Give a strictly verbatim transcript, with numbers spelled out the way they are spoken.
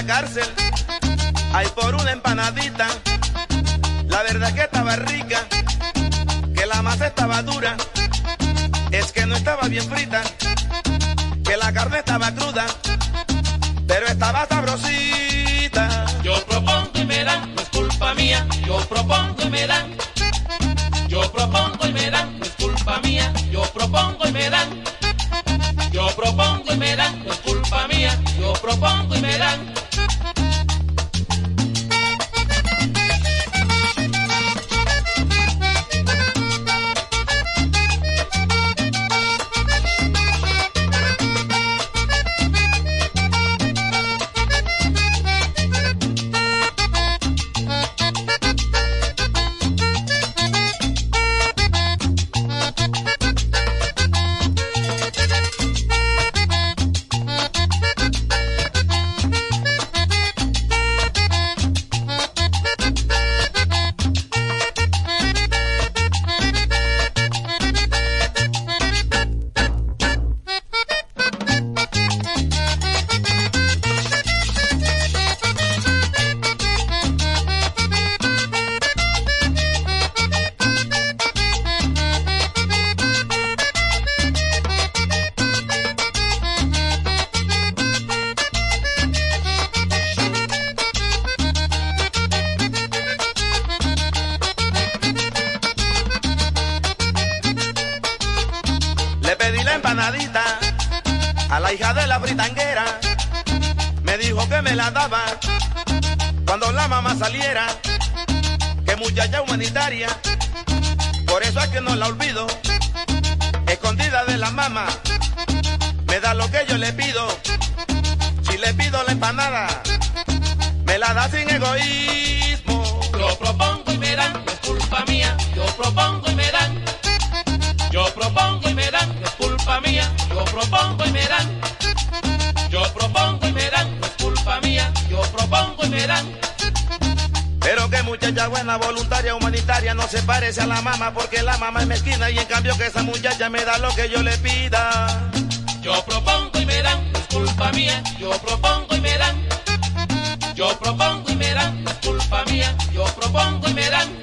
la cárcel, ay, por una empanadita. La verdad que estaba rica, que la masa estaba dura, es que no estaba bien frita, que la carne estaba cruda, pero estaba sabrosita. Yo propongo y me dan, no es culpa mía. Yo propongo y me dan. Yo propongo y me dan, no es culpa mía. Yo propongo y me dan. Yo propongo y me dan, no es culpa mía. Yo propongo y me dan. Pedí la empanadita a la hija de la fritanguera, me dijo que me la daba cuando la mamá saliera, que muchacha humanitaria, por eso es que no la olvido, escondida de la mamá, me da lo que yo le pido, si le pido la empanada, me la da sin egoísmo. Yo propongo y me dan, no es culpa mía. Yo propongo y me dan. Yo propongo y me dan, no es culpa mía. Yo propongo y me dan. Yo propongo y me dan, no es culpa mía. Yo propongo y me dan. Pero que muchacha buena, voluntaria, humanitaria, no se parece a la mamá, porque la mamá es mezquina y en cambio que esa muchacha me da lo que yo le pida. Yo propongo y me dan, no es culpa mía. Yo propongo y me dan. Yo propongo y me dan, no es culpa mía. Yo propongo y me dan.